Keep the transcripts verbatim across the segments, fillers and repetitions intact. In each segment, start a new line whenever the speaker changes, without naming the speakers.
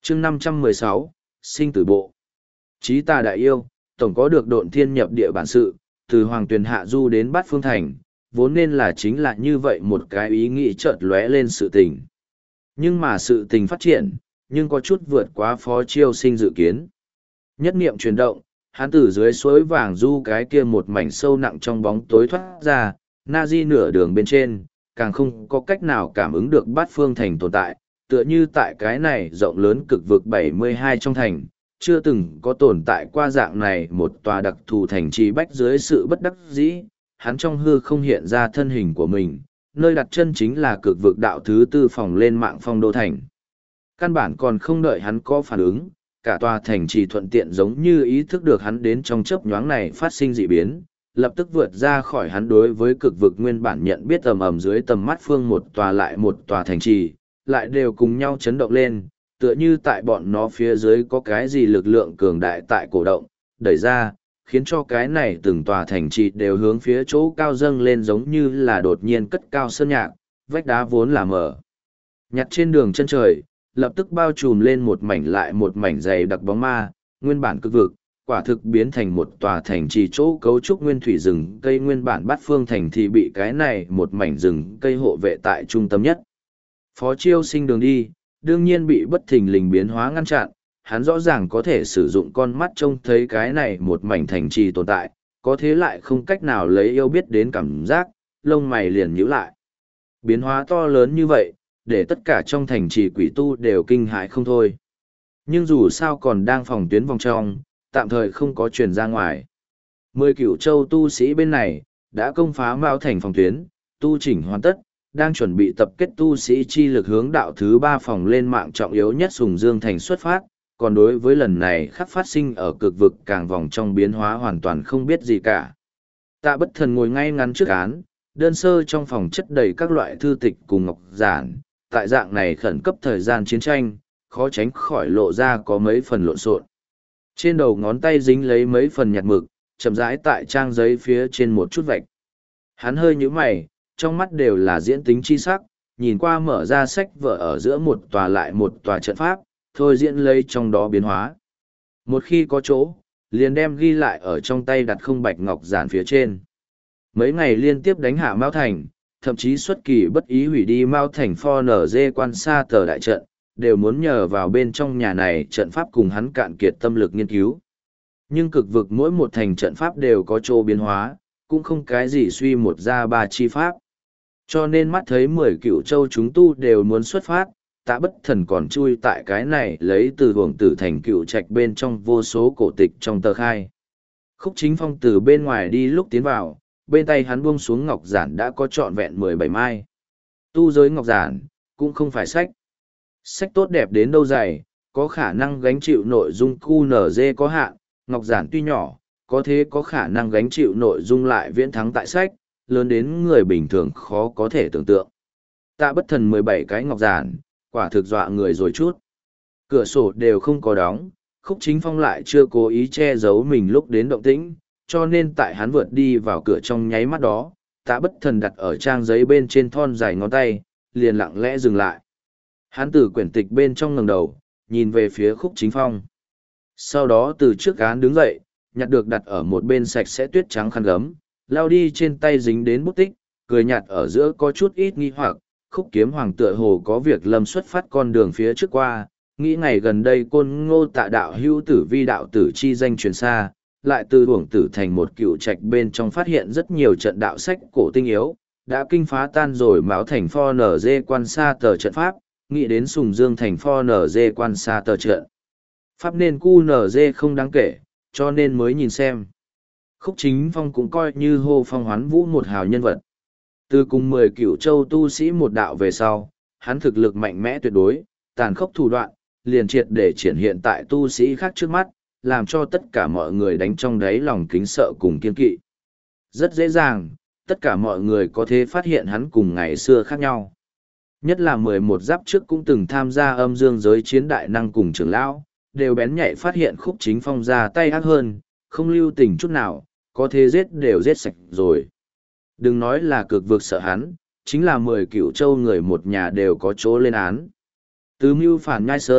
chương năm trăm mười sáu, sinh tử bộ. Chí tà đại yêu, tổng có được độn thiên nhập địa bản sự, từ Hoàng Tuyền hạ du đến Bát Phương Thành, vốn nên là chính là như vậy một cái ý nghĩ chợt lóe lên sự tình. Nhưng mà sự tình phát triển, nhưng có chút vượt quá Phó Chiêu Sinh dự kiến. Nhất niệm chuyển động, hắn từ dưới suối vàng du cái kia một mảnh sâu nặng trong bóng tối thoát ra, na di nửa đường bên trên, càng không có cách nào cảm ứng được Bát Phương Thành tồn tại, tựa như tại cái này rộng lớn cực vực bảy mươi hai trong thành, chưa từng có tồn tại qua dạng này một tòa đặc thù thành trì bách dưới sự bất đắc dĩ, hắn trong hư không hiện ra thân hình của mình, nơi đặt chân chính là cực vực đạo thứ tư phòng lên mạng phong đô thành. Căn bản còn không đợi hắn có phản ứng, cả tòa thành trì thuận tiện giống như ý thức được hắn đến trong chớp nhoáng này phát sinh dị biến, lập tức vượt ra khỏi hắn đối với cực vực nguyên bản nhận biết ầm ầm dưới tầm mắt phương một tòa lại một tòa thành trì, lại đều cùng nhau chấn động lên, tựa như tại bọn nó phía dưới có cái gì lực lượng cường đại tại cổ động, đẩy ra, khiến cho cái này từng tòa thành trì đều hướng phía chỗ cao dâng lên giống như là đột nhiên cất cao sơn nhạc, vách đá vốn là mở. Nhặt trên đường chân trời, lập tức bao trùm lên một mảnh lại một mảnh dày đặc bóng ma, nguyên bản cực vực, quả thực biến thành một tòa thành trì chỗ cấu trúc nguyên thủy rừng cây nguyên bản Bát Phương Thành thì bị cái này một mảnh rừng cây hộ vệ tại trung tâm nhất. Phó Chiêu Sinh đường đi, đương nhiên bị bất thình lình biến hóa ngăn chặn, hắn rõ ràng có thể sử dụng con mắt trông thấy cái này một mảnh thành trì tồn tại, có thế lại không cách nào lấy yêu biết đến cảm giác, lông mày liền nhíu lại. Biến hóa to lớn như vậy, để tất cả trong thành trì quỷ tu đều kinh hãi không thôi. Nhưng dù sao còn đang phòng tuyến vòng trong, tạm thời không có truyền ra ngoài. Mười cửu châu tu sĩ bên này, đã công phá Mao thành phòng tuyến, tu chỉnh hoàn tất, đang chuẩn bị tập kết tu sĩ chi lực hướng đạo thứ ba phòng lên mạng trọng yếu nhất Sùng Dương thành xuất phát, còn đối với lần này khắc phát sinh ở cực vực càng vòng trong biến hóa hoàn toàn không biết gì cả. Tạ Bất Thần ngồi ngay ngắn trước án, đơn sơ trong phòng chất đầy các loại thư tịch cùng ngọc giản, tại dạng này khẩn cấp thời gian chiến tranh, khó tránh khỏi lộ ra có mấy phần lộn xộn. Trên đầu ngón tay dính lấy mấy phần nhạt mực, chậm rãi tại trang giấy phía trên một chút vạch. Hắn hơi nhíu mày, trong mắt đều là diễn tính chi sắc, nhìn qua mở ra sách vở ở giữa một tòa lại một tòa trận pháp, thôi diễn lấy trong đó biến hóa. Một khi có chỗ, liền đem ghi lại ở trong tay đặt không bạch ngọc giản phía trên. Mấy ngày liên tiếp đánh hạ Mao Thành, thậm chí xuất kỳ bất ý hủy đi Mao Thành pho nở dê quan xa tờ đại trận, đều muốn nhờ vào bên trong nhà này trận pháp cùng hắn cạn kiệt tâm lực nghiên cứu. Nhưng cực vực mỗi một thành trận pháp đều có chỗ biến hóa, cũng không cái gì suy một ra ba chi pháp. Cho nên mắt thấy mười cựu châu chúng tu đều muốn xuất phát, Tạ Bất Thần còn chui tại cái này lấy từ hưởng tử thành cựu trạch bên trong vô số cổ tịch trong tờ khai. Khúc Chính Phong từ bên ngoài đi lúc tiến vào, bên tay hắn buông xuống ngọc giản đã có trọn vẹn mười bảy mai. Tu giới ngọc giản, cũng không phải sách. Sách tốt đẹp đến đâu dày, có khả năng gánh chịu nội dung quy en giê có hạn, ngọc giản tuy nhỏ, có thế có khả năng gánh chịu nội dung lại viễn thắng tại sách, lớn đến người bình thường khó có thể tưởng tượng. Tạ Bất Thần mười bảy cái ngọc giản, quả thực dọa người rồi chút. Cửa sổ đều không có đóng, Khúc Chính Phong lại chưa cố ý che giấu mình lúc đến động tĩnh, cho nên tại hắn vượt đi vào cửa trong nháy mắt đó, Tạ Bất Thần đặt ở trang giấy bên trên thon dài ngón tay, liền lặng lẽ dừng lại. Hắn từ quyển tịch bên trong ngẩng đầu, nhìn về phía Khúc Chính Phong. Sau đó từ trước án đứng dậy, nhặt được đặt ở một bên sạch sẽ tuyết trắng khăn gấm, lao đi trên tay dính đến bút tích, cười nhạt ở giữa có chút ít nghi hoặc, Khúc Kiếm Hoàng tựa hồ có việc lâm xuất phát con đường phía trước qua, nghĩ ngày gần đây Côn Ngô Tạ đạo hữu tử vi đạo tử chi danh truyền xa, lại từ uổng tử thành một cựu trạch bên trong phát hiện rất nhiều trận đạo sách cổ tinh yếu, đã kinh phá tan rồi Mão thành pho nở dê quan xa tờ trận pháp, nghĩ đến Sùng Dương thành pho nở dê quan xa tờ trận pháp nên cu nở dê không đáng kể, cho nên mới nhìn xem. Khúc Chính Phong cũng coi như hô phong hoán vũ một hào nhân vật. Từ cùng mười cửu châu tu sĩ một đạo về sau, hắn thực lực mạnh mẽ tuyệt đối, tàn khốc thủ đoạn, liền triệt để triển hiện tại tu sĩ khác trước mắt, làm cho tất cả mọi người đánh trong đáy lòng kính sợ cùng kiên kỵ. Rất dễ dàng, tất cả mọi người có thể phát hiện hắn cùng ngày xưa khác nhau. Nhất là mười một giáp trước cũng từng tham gia âm dương giới chiến đại năng cùng trưởng lão, đều bén nhạy phát hiện Khúc Chính Phong ra tay ác hơn, không lưu tình chút nào, có thể giết đều giết sạch rồi. Đừng nói là cực vực sợ hắn, chính là mười cửu châu người một nhà đều có chỗ lên án. Từ mưu phản nhai sơn,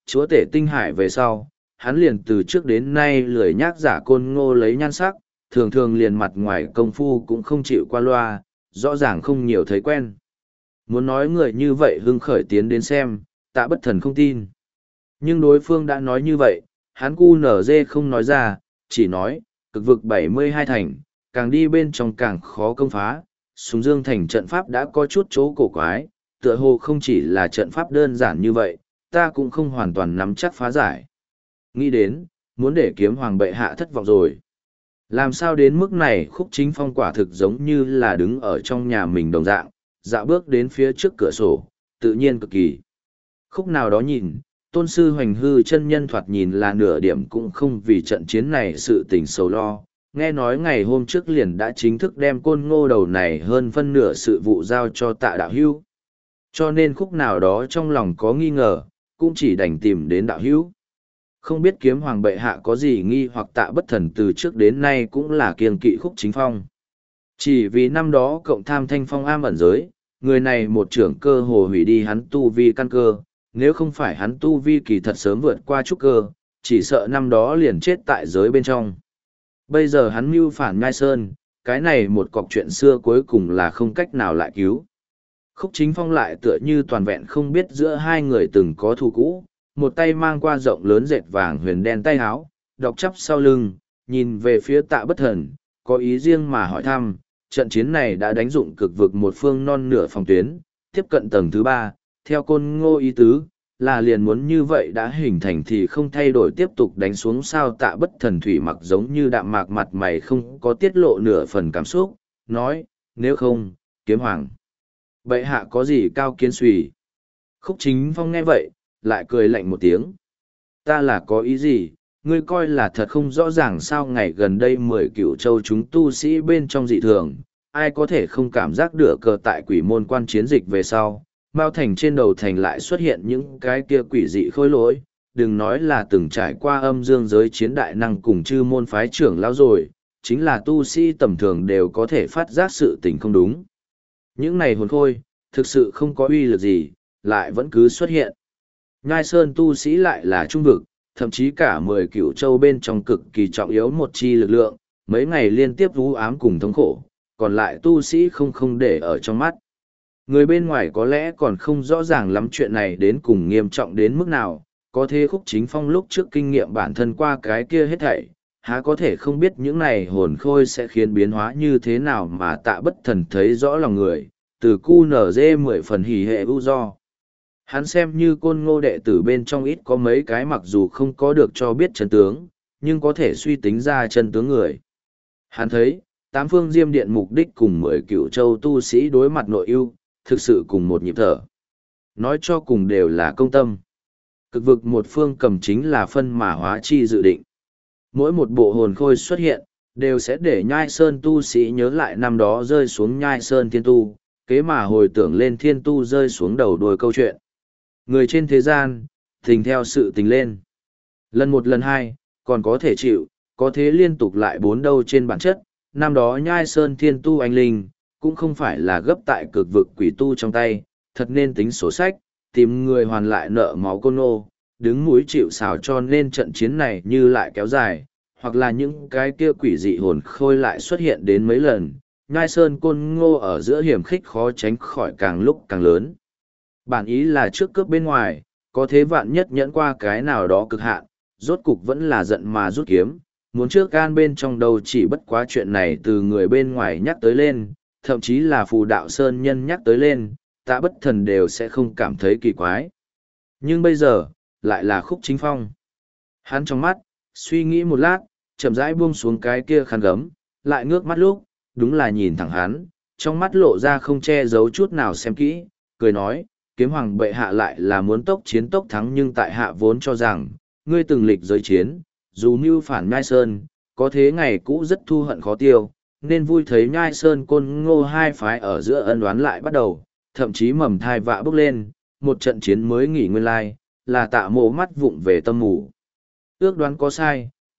chúa tể tinh hải về sau, hắn liền từ trước đến nay lười nhác giả côn ngô lấy nhan sắc, thường thường liền mặt ngoài công phu cũng không chịu qua loa, rõ ràng không nhiều thấy quen. Muốn nói người như vậy hưng khởi tiến đến xem, Tạ Bất Thần không tin. Nhưng đối phương đã nói như vậy, hắn cu nở dê không nói ra, chỉ nói, cực vực bảy mươi hai thành, càng đi bên trong càng khó công phá, Sùng Dương thành trận pháp đã có chút chỗ cổ quái, tựa hồ không chỉ là trận pháp đơn giản như vậy, ta cũng không hoàn toàn nắm chắc phá giải. Nghĩ đến, muốn để kiếm hoàng bệ hạ thất vọng rồi. Làm sao đến mức này Khúc Chính Phong quả thực giống như là đứng ở trong nhà mình đồng dạng, dạo bước đến phía trước cửa sổ, tự nhiên cực kỳ. Khúc nào đó nhìn, tôn sư hoành hư chân nhân thoạt nhìn là nửa điểm cũng không vì trận chiến này sự tình sầu lo. Nghe nói ngày hôm trước liền đã chính thức đem côn ngô đầu này hơn phân nửa sự vụ giao cho Tạ đạo hữu. Cho nên khúc nào đó trong lòng có nghi ngờ, cũng chỉ đành tìm đến đạo hữu. Không biết kiếm hoàng bệ hạ có gì nghi hoặc Tạ Bất Thần từ trước đến nay cũng là kiêng kỵ Khúc Chính Phong. Chỉ vì năm đó cộng tham thanh phong am ẩn giới, người này một trưởng cơ hồ hủy đi hắn tu vi căn cơ, nếu không phải hắn tu vi kỳ thật sớm vượt qua trúc cơ, chỉ sợ năm đó liền chết tại giới bên trong. Bây giờ hắn mưu phản Nhai Sơn, cái này một cọc chuyện xưa cuối cùng là không cách nào lại cứu. Khúc Chính Phong lại tựa như toàn vẹn không biết giữa hai người từng có thù cũ, một tay mang qua rộng lớn dệt vàng huyền đen tay áo, đọc chắp sau lưng, nhìn về phía Tạ Bất Thần, có ý riêng mà hỏi thăm, trận chiến này đã đánh dụng cực vực một phương non nửa phòng tuyến, tiếp cận tầng thứ ba, theo côn ngô ý tứ, là liền muốn như vậy đã hình thành thì không thay đổi tiếp tục đánh xuống sao. Tạ Bất Thần thủy mặc giống như đạm mạc mặt mày không có tiết lộ nửa phần cảm xúc, nói, nếu không, kiếm hoàng. Bệ hạ có gì cao kiến suy? Khúc Chính Phong nghe vậy, lại cười lạnh một tiếng. Ta là có ý gì? Ngươi coi là thật không rõ ràng sao ngày gần đây mười cựu châu chúng tu sĩ bên trong dị thường, ai có thể không cảm giác được cờ tại quỷ môn quan chiến dịch về sau, Mao Thành trên đầu thành lại xuất hiện những cái kia quỷ dị khôi lỗi, đừng nói là từng trải qua âm dương giới chiến đại năng cùng chư môn phái trưởng lão rồi, chính là tu sĩ tầm thường đều có thể phát giác sự tình không đúng. Những này hồn khôi, thực sự không có uy lực gì, lại vẫn cứ xuất hiện. Nhai Sơn tu sĩ lại là trung vực, thậm chí cả mười cửu châu bên trong cực kỳ trọng yếu một chi lực lượng, mấy ngày liên tiếp vũ ám cùng thống khổ, còn lại tu sĩ không không để ở trong mắt. Người bên ngoài có lẽ còn không rõ ràng lắm chuyện này đến cùng nghiêm trọng đến mức nào, có thế Khúc Chính Phong lúc trước kinh nghiệm bản thân qua cái kia hết thảy, há có thể không biết những này hồn khôi sẽ khiến biến hóa như thế nào mà Tạ Bất Thần thấy rõ lòng người, từ cu nở dê mười phần hỉ hệ ưu do. Hắn xem như côn ngô đệ tử bên trong ít có mấy cái mặc dù không có được cho biết chân tướng, nhưng có thể suy tính ra chân tướng người. Hắn thấy, tám phương diêm điện mục đích cùng mười cựu châu tu sĩ đối mặt nội ưu, thực sự cùng một nhịp thở. Nói cho cùng đều là công tâm. Cực vực một phương cầm chính là phân mà hóa chi dự định. Mỗi một bộ hồn khôi xuất hiện, đều sẽ để Nhai Sơn tu sĩ nhớ lại năm đó rơi xuống Nhai Sơn thiên tu, kế mà hồi tưởng lên thiên tu rơi xuống đầu đuôi câu chuyện. Người trên thế gian, tình theo sự tình lên. Lần một lần hai, còn có thể chịu, có thế liên tục lại bốn đâu trên bản chất, năm đó Nhai Sơn thiên tu anh linh, cũng không phải là gấp tại cực vực quỷ tu trong tay, thật nên tính sổ sách, tìm người hoàn lại nợ máu côn nô, đứng mũi chịu xào cho nên trận chiến này như lại kéo dài, hoặc là những cái kia quỷ dị hồn khôi lại xuất hiện đến mấy lần, Nhai Sơn côn ngô ở giữa hiểm khích khó tránh khỏi càng lúc càng lớn. Bản ý là trước cướp bên ngoài, có thế vạn nhất nhẫn qua cái nào đó cực hạn, rốt cục vẫn là giận mà rút kiếm, muốn trước can bên trong đầu chỉ bất quá chuyện này từ người bên ngoài nhắc tới lên, thậm chí là phù đạo sơn nhân nhắc tới lên, Tạ Bất Thần đều sẽ không cảm thấy kỳ quái. Nhưng bây giờ, lại là Khúc Chính Phong. Hắn trong mắt, suy nghĩ một lát, chậm rãi buông xuống cái kia khăn gấm, lại ngước mắt lúc, đúng là nhìn thẳng hắn, trong mắt lộ ra không che giấu chút nào xem kỹ, cười nói, kiếm hoàng bệ hạ lại là muốn tốc chiến tốc thắng nhưng tại hạ vốn cho rằng, ngươi từng lịch giới chiến, dù mưu phản Nhai Sơn, có thế ngày cũ rất thu hận khó tiêu, nên vui thấy Nhai Sơn côn ngô hai phái ở giữa ân oán lại bắt đầu, thậm chí mầm thai vạ bước lên, một trận chiến mới nghỉ nguyên lai, là Tạ Mộ mắt vụng về tâm mù. Ước đoán có sai,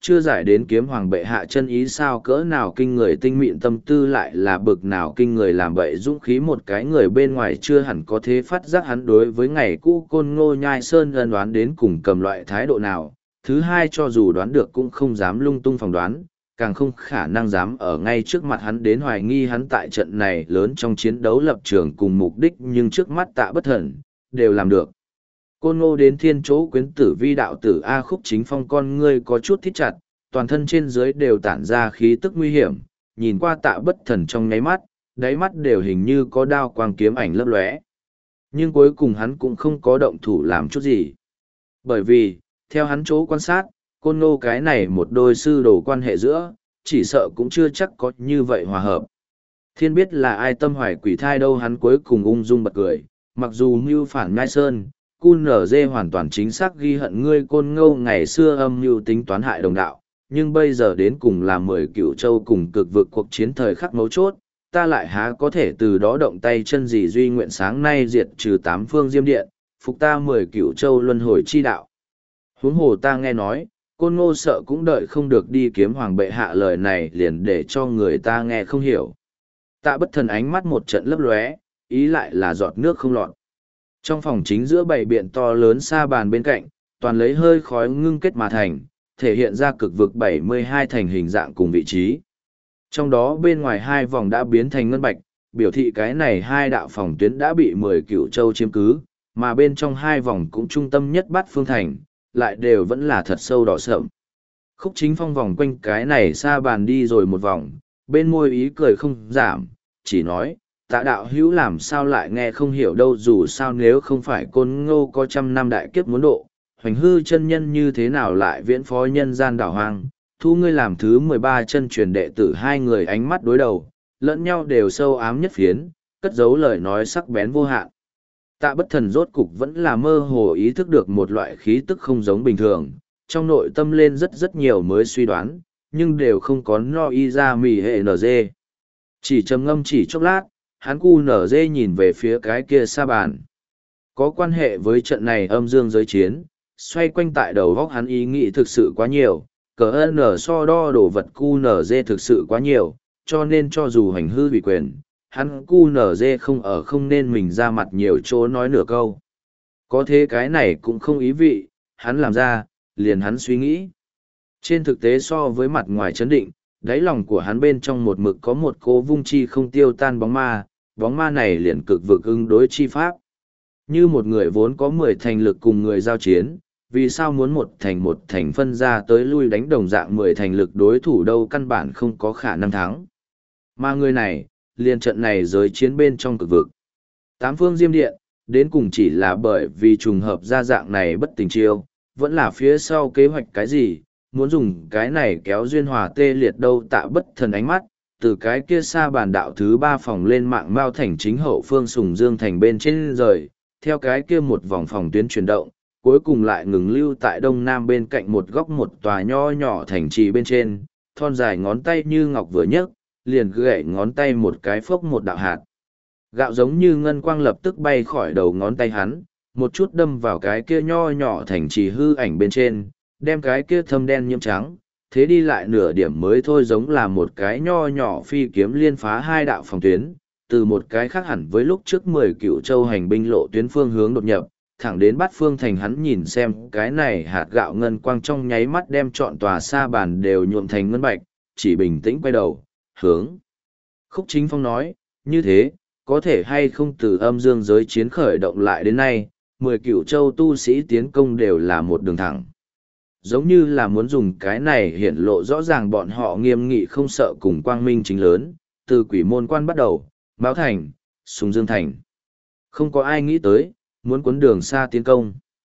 chưa giải đến kiếm hoàng bệ hạ chân ý sao cỡ nào kinh người tinh mịn tâm tư lại là bực nào kinh người làm bậy dũng khí một cái người bên ngoài chưa hẳn có thế phát giác hắn đối với ngày cũ côn ngô nhai sơn ân đoán đến cùng cầm loại thái độ nào. Thứ hai cho dù đoán được cũng không dám lung tung phỏng đoán, càng không khả năng dám ở ngay trước mặt hắn đến hoài nghi hắn tại trận này lớn trong chiến đấu lập trường cùng mục đích nhưng trước mắt Tạ Bất Thần, đều làm được. Côn ngô đến thiên chỗ quyến tử vi đạo tử A Khúc Chính Phong con ngươi có chút thít chặt, toàn thân trên dưới đều tản ra khí tức nguy hiểm, nhìn qua Tạ Bất Thần trong nháy mắt, đáy mắt đều hình như có đao quang kiếm ảnh lấp lóe. Nhưng cuối cùng hắn cũng không có động thủ làm chút gì. Bởi vì, theo hắn chỗ quan sát, côn ngô cái này một đôi sư đồ quan hệ giữa, chỉ sợ cũng chưa chắc có như vậy hòa hợp. Thiên biết là ai tâm hoài quỷ thai đâu hắn cuối cùng ung dung bật cười, mặc dù mưu phản ngai sơn, Cun nở dê hoàn toàn chính xác ghi hận ngươi côn ngô ngày xưa âm mưu tính toán hại đồng đạo, nhưng bây giờ đến cùng là mười cựu châu cùng cực vực cuộc chiến thời khắc mấu chốt, ta lại há có thể từ đó động tay chân gì duy nguyện sáng nay diệt trừ tám phương diêm điện, phục ta mười cựu châu luân hồi chi đạo. Huống hồ ta nghe nói, côn ngô sợ cũng đợi không được đi kiếm hoàng bệ hạ lời này liền để cho người ta nghe không hiểu. Tạ Bất Thần ánh mắt một trận lấp lóe, ý lại là giọt nước không lọt. Trong phòng chính giữa bày biện to lớn sa bàn bên cạnh, toàn lấy hơi khói ngưng kết mà thành, thể hiện ra cực vực bảy mươi hai thành hình dạng cùng vị trí. Trong đó bên ngoài hai vòng đã biến thành ngân bạch, biểu thị cái này hai đạo phòng tuyến đã bị mười cựu châu chiếm cứ, mà bên trong hai vòng cũng trung tâm nhất bát phương thành, lại đều vẫn là thật sâu đỏ sợm. Khúc Chính Phong vòng quanh cái này sa bàn đi rồi một vòng, bên môi ý cười không giảm, chỉ nói, Tạ đạo hữu làm sao lại nghe không hiểu đâu dù sao nếu không phải côn ngô có trăm năm đại kiếp muốn độ, hoành hư chân nhân như thế nào lại viễn phó nhân gian đảo hoang, thu ngươi làm thứ mười ba chân truyền đệ tử hai người ánh mắt đối đầu, lẫn nhau đều sâu ám nhất phiến, cất giấu lời nói sắc bén vô hạn. Tạ Bất Thần rốt cục vẫn là mơ hồ ý thức được một loại khí tức không giống bình thường, trong nội tâm lên rất rất nhiều mới suy đoán, nhưng đều không có no y ra mì hệ nở dê. Chỉ trầm ngâm chỉ chốc lát, hắn cu nở dê nhìn về phía cái kia sa bàn. Có quan hệ với trận này âm dương giới chiến, xoay quanh tại đầu góc hắn ý nghĩ thực sự quá nhiều, cờ ơn nở so đo đồ vật cu nở dê thực sự quá nhiều, cho nên cho dù hành hư bị quyền, hắn cu nở dê không ở không nên mình ra mặt nhiều chỗ nói nửa câu. Có thế cái này cũng không ý vị, hắn làm ra, liền hắn suy nghĩ. Trên thực tế so với mặt ngoài chấn định, đáy lòng của hắn bên trong một mực có một cố vung chi không tiêu tan bóng ma, bóng ma này liền cực vực ứng đối chi pháp. Như một người vốn có mười thành lực cùng người giao chiến, vì sao muốn một thành một thành phân ra tới lui đánh đồng dạng mười thành lực đối thủ đâu căn bản không có khả năng thắng. Mà người này, liền trận này giới chiến bên trong cực vực. Tám phương diêm điện, đến cùng chỉ là bởi vì trùng hợp ra dạng này bất tình chiêu, vẫn là phía sau kế hoạch cái gì, muốn dùng cái này kéo duyên hòa tê liệt đâu. Tạ Bất Thần ánh mắt, từ cái kia xa bàn đạo thứ ba phòng lên mạng mao thành chính hậu phương sùng dương thành bên trên rời, theo cái kia một vòng phòng tuyến chuyển động, cuối cùng lại ngừng lưu tại đông nam bên cạnh một góc một tòa nho nhỏ thành trì bên trên, thon dài ngón tay như ngọc vừa nhấc, liền gậy ngón tay một cái phốc một đạo hạt. Gạo giống như ngân quang lập tức bay khỏi đầu ngón tay hắn, một chút đâm vào cái kia nho nhỏ thành trì hư ảnh bên trên, đem cái kia thâm đen nhiễm trắng, thế đi lại nửa điểm mới thôi giống là một cái nho nhỏ phi kiếm liên phá hai đạo phòng tuyến, từ một cái khác hẳn với lúc trước mười cựu châu hành binh lộ tuyến phương hướng đột nhập, thẳng đến bát phương thành. Hắn nhìn xem cái này hạt gạo ngân quang trong nháy mắt đem trọn tòa sa bàn đều nhuộm thành ngân bạch, chỉ bình tĩnh quay đầu, hướng. Khúc Chính Phong nói, như thế, có thể hay không từ âm dương giới chiến khởi động lại đến nay, mười cựu châu tu sĩ tiến công đều là một đường thẳng. Giống như là muốn dùng cái này hiện lộ rõ ràng bọn họ nghiêm nghị không sợ cùng quang minh chính lớn, từ quỷ môn quan bắt đầu, Mão Thành, Sùng Dương Thành. Không có ai nghĩ tới, muốn cuốn đường xa tiến công.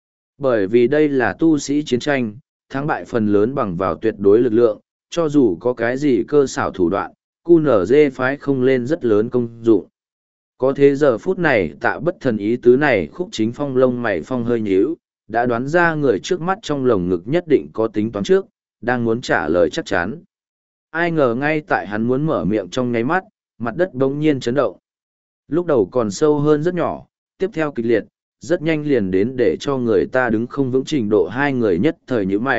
Bởi vì đây là tu sĩ chiến tranh, thắng bại phần lớn bằng vào tuyệt đối lực lượng, cho dù có cái gì cơ xảo thủ đoạn, cu nở dê phái không lên rất lớn công dụng. Có thế giờ phút này Tạ Bất Thần ý tứ này. Khúc Chính Phong lông mày phong hơi nhíu, đã đoán ra người trước mắt trong lồng ngực nhất định có tính toán trước, đang muốn trả lời chắc chắn. Ai ngờ ngay tại hắn muốn mở miệng trong nháy mắt, mặt đất bỗng nhiên chấn động. Lúc đầu còn sâu hơn rất nhỏ, tiếp theo kịch liệt, rất nhanh liền đến để cho người ta đứng không vững trình độ. Hai người nhất thời như mày,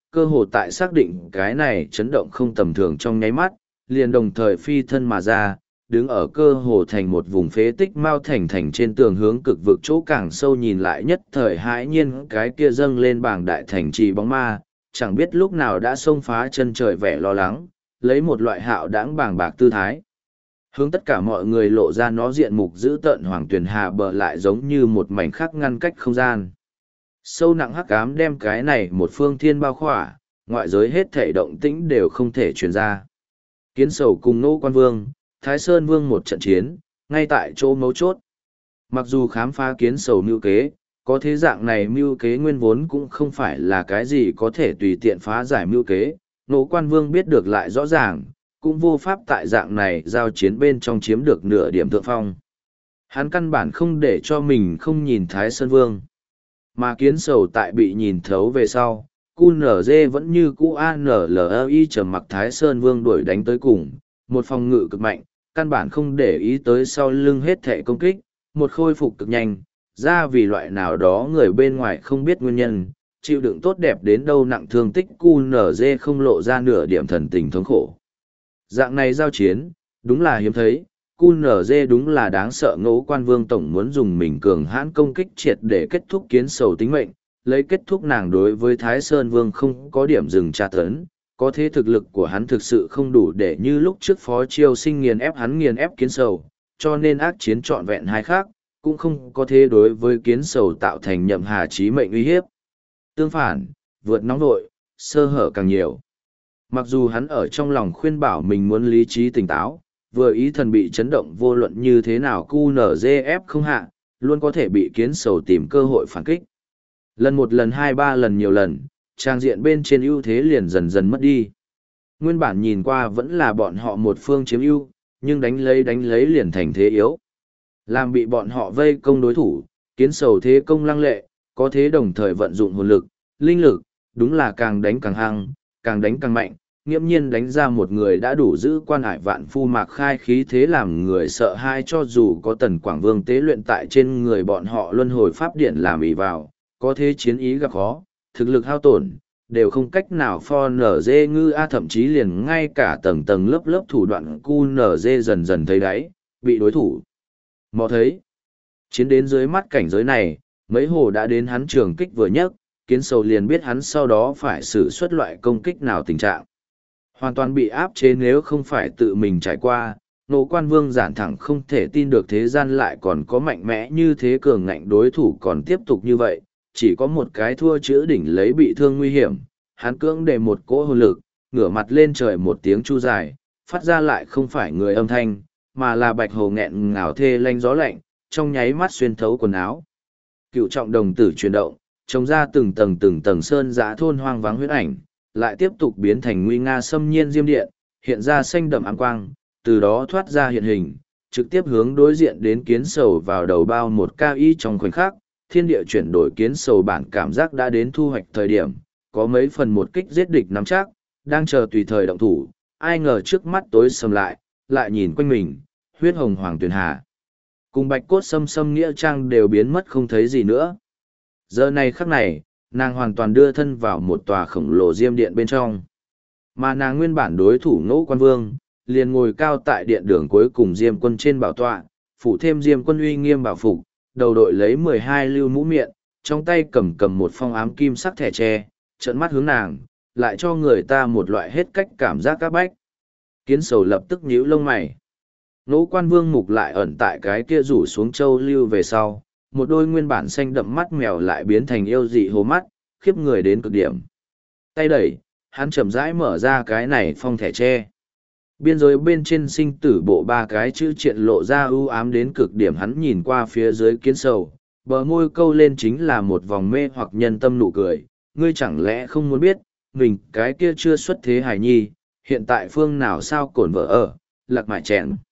cơ hồ tại xác định cái này chấn động không tầm thường trong nháy mắt, liền đồng thời phi thân mà ra, đứng ở cơ hồ thành một vùng phế tích mau thành thành trên tường hướng cực vực chỗ càng sâu nhìn lại nhất thời hãi nhiên cái kia dâng lên bảng đại thành trì bóng ma, chẳng biết lúc nào đã xông phá chân trời vẻ lo lắng, lấy một loại hạo đãng bàng bạc tư thái. Hướng tất cả mọi người lộ ra nó diện mục dữ tợn hoàng tuyển hà bờ lại giống như một mảnh khắc ngăn cách không gian. Sâu nặng hắc ám đem cái này một phương thiên bao khỏa, ngoại giới hết thể động tĩnh đều không thể truyền ra. Kiến sầu cùng Ngô Quan Vương, Thái Sơn Vương một trận chiến, ngay tại chỗ mấu chốt. Mặc dù khám phá kiến sầu mưu kế, có thế dạng này mưu kế nguyên vốn cũng không phải là cái gì có thể tùy tiện phá giải mưu kế, Ngô Quan Vương biết được lại rõ ràng, cũng vô pháp tại dạng này giao chiến bên trong chiếm được nửa điểm thượng phong. Hắn căn bản không để cho mình không nhìn Thái Sơn Vương. Mà kiến sầu tại bị nhìn thấu về sau, cu nở dê vẫn như cu a nờ lờ i trầm mặc Thái Sơn Vương đuổi đánh tới cùng, một phòng ngự cực mạnh, căn bản không để ý tới sau lưng hết thể công kích, một khôi phục cực nhanh, ra vì loại nào đó người bên ngoài không biết nguyên nhân, chịu đựng tốt đẹp đến đâu nặng thương tích cu nở dê không lộ ra nửa điểm thần tình thống khổ. Dạng này giao chiến, đúng là hiếm thấy, cu nở dê đúng là đáng sợ. Ngũ Quan Vương tổng muốn dùng mình cường hãn công kích triệt để kết thúc kiến sầu tính mệnh, lấy kết thúc nàng đối với Thái Sơn Vương không có điểm dừng tra tấn, có thế thực lực của hắn thực sự không đủ để như lúc trước Phó Chiêu Sinh nghiền ép hắn nghiền ép kiến sầu, cho nên ác chiến trọn vẹn hai khác, cũng không có thế đối với kiến sầu tạo thành nhậm hà chí mệnh uy hiếp. Tương phản, vượt nóng vội, sơ hở càng nhiều. Mặc dù hắn ở trong lòng khuyên bảo mình muốn lý trí tỉnh táo, vừa ý thần bị chấn động vô luận như thế nào cu nở dê ép không hạ, luôn có thể bị kiến sầu tìm cơ hội phản kích. Lần một lần hai ba lần nhiều lần, trang diện bên trên ưu thế liền dần dần mất đi. Nguyên bản nhìn qua vẫn là bọn họ một phương chiếm ưu, nhưng đánh lấy đánh lấy liền thành thế yếu. Làm bị bọn họ vây công đối thủ, kiến sầu thế công lăng lệ, có thế đồng thời vận dụng hồn lực, linh lực, đúng là càng đánh càng hăng, càng đánh càng mạnh, nghiễm nhiên đánh ra một người đã đủ giữ quan hải vạn phu mạc khai khí thế làm người sợ hai, cho dù có Tần Quảng Vương tế luyện tại trên người bọn họ luân hồi pháp điện làm ý vào, có thế chiến ý gặp khó, thực lực hao tổn, đều không cách nào pho nở dê ngư a thậm chí liền ngay cả tầng tầng lớp lớp thủ đoạn cu nở dê dần dần thấy đáy, bị đối thủ mò thấy. Chiến đến dưới mắt cảnh giới này, mấy hồ đã đến hắn trường kích vừa nhất, kiến sầu liền biết hắn sau đó phải xử suất loại công kích nào tình trạng. Hoàn toàn bị áp chế nếu không phải tự mình trải qua, Ngũ Quan Vương giản thẳng không thể tin được thế gian lại còn có mạnh mẽ như thế cường ngạnh đối thủ còn tiếp tục như vậy, chỉ có một cái thua chữ đỉnh lấy bị thương nguy hiểm, hắn cưỡng để một cỗ hồn lực, ngửa mặt lên trời một tiếng chu dài, phát ra lại không phải người âm thanh, mà là bạch hồ nghẹn ngào thê lanh gió lạnh, trong nháy mắt xuyên thấu quần áo. Cựu trọng đồng tử chuyển động, trông ra từng tầng từng tầng sơn dã thôn hoang vắng huyết ảnh, lại tiếp tục biến thành nguy nga xâm nhiên diêm điện, hiện ra xanh đậm ám quang, từ đó thoát ra hiện hình, trực tiếp hướng đối diện đến kiến sầu vào đầu bao một cao y trong khoảnh khắc, thiên địa chuyển đổi kiến sầu bản cảm giác đã đến thu hoạch thời điểm, có mấy phần một kích giết địch nắm chắc, đang chờ tùy thời động thủ, ai ngờ trước mắt tối sầm lại, lại nhìn quanh mình, huyết hồng hoàng tuyền hà. Cùng bạch cốt xâm xâm nghĩa trang đều biến mất không thấy gì nữa. Giờ này khắc này, nàng hoàn toàn đưa thân vào một tòa khổng lồ diêm điện bên trong. Mà nàng nguyên bản đối thủ Ngũ Quan Vương, liền ngồi cao tại điện đường cuối cùng diêm quân trên bảo tọa, phủ thêm diêm quân uy nghiêm bảo phục, đầu đội lấy mười hai lưu mũ miệng, trong tay cầm cầm một phong ám kim sắc thẻ tre, trợn mắt hướng nàng, lại cho người ta một loại hết cách cảm giác các bách. Kiến sầu lập tức nhíu lông mày. Ngũ Quan Vương mục lại ẩn tại cái kia rủ xuống châu lưu về sau, một đôi nguyên bản xanh đậm mắt mèo lại biến thành yêu dị hồ mắt, khiếp người đến cực điểm. Tay đẩy, hắn chậm rãi mở ra cái này phong thẻ tre. Biên giới bên trên sinh tử bộ ba cái chữ triện lộ ra ưu ám đến cực điểm, hắn nhìn qua phía dưới kiến sầu, bờ môi câu lên chính là một vòng mê hoặc nhân tâm nụ cười. Ngươi chẳng lẽ không muốn biết, mình cái kia chưa xuất thế hài nhi, hiện tại phương nào sao cổn vợ ở, lạc mại chèn.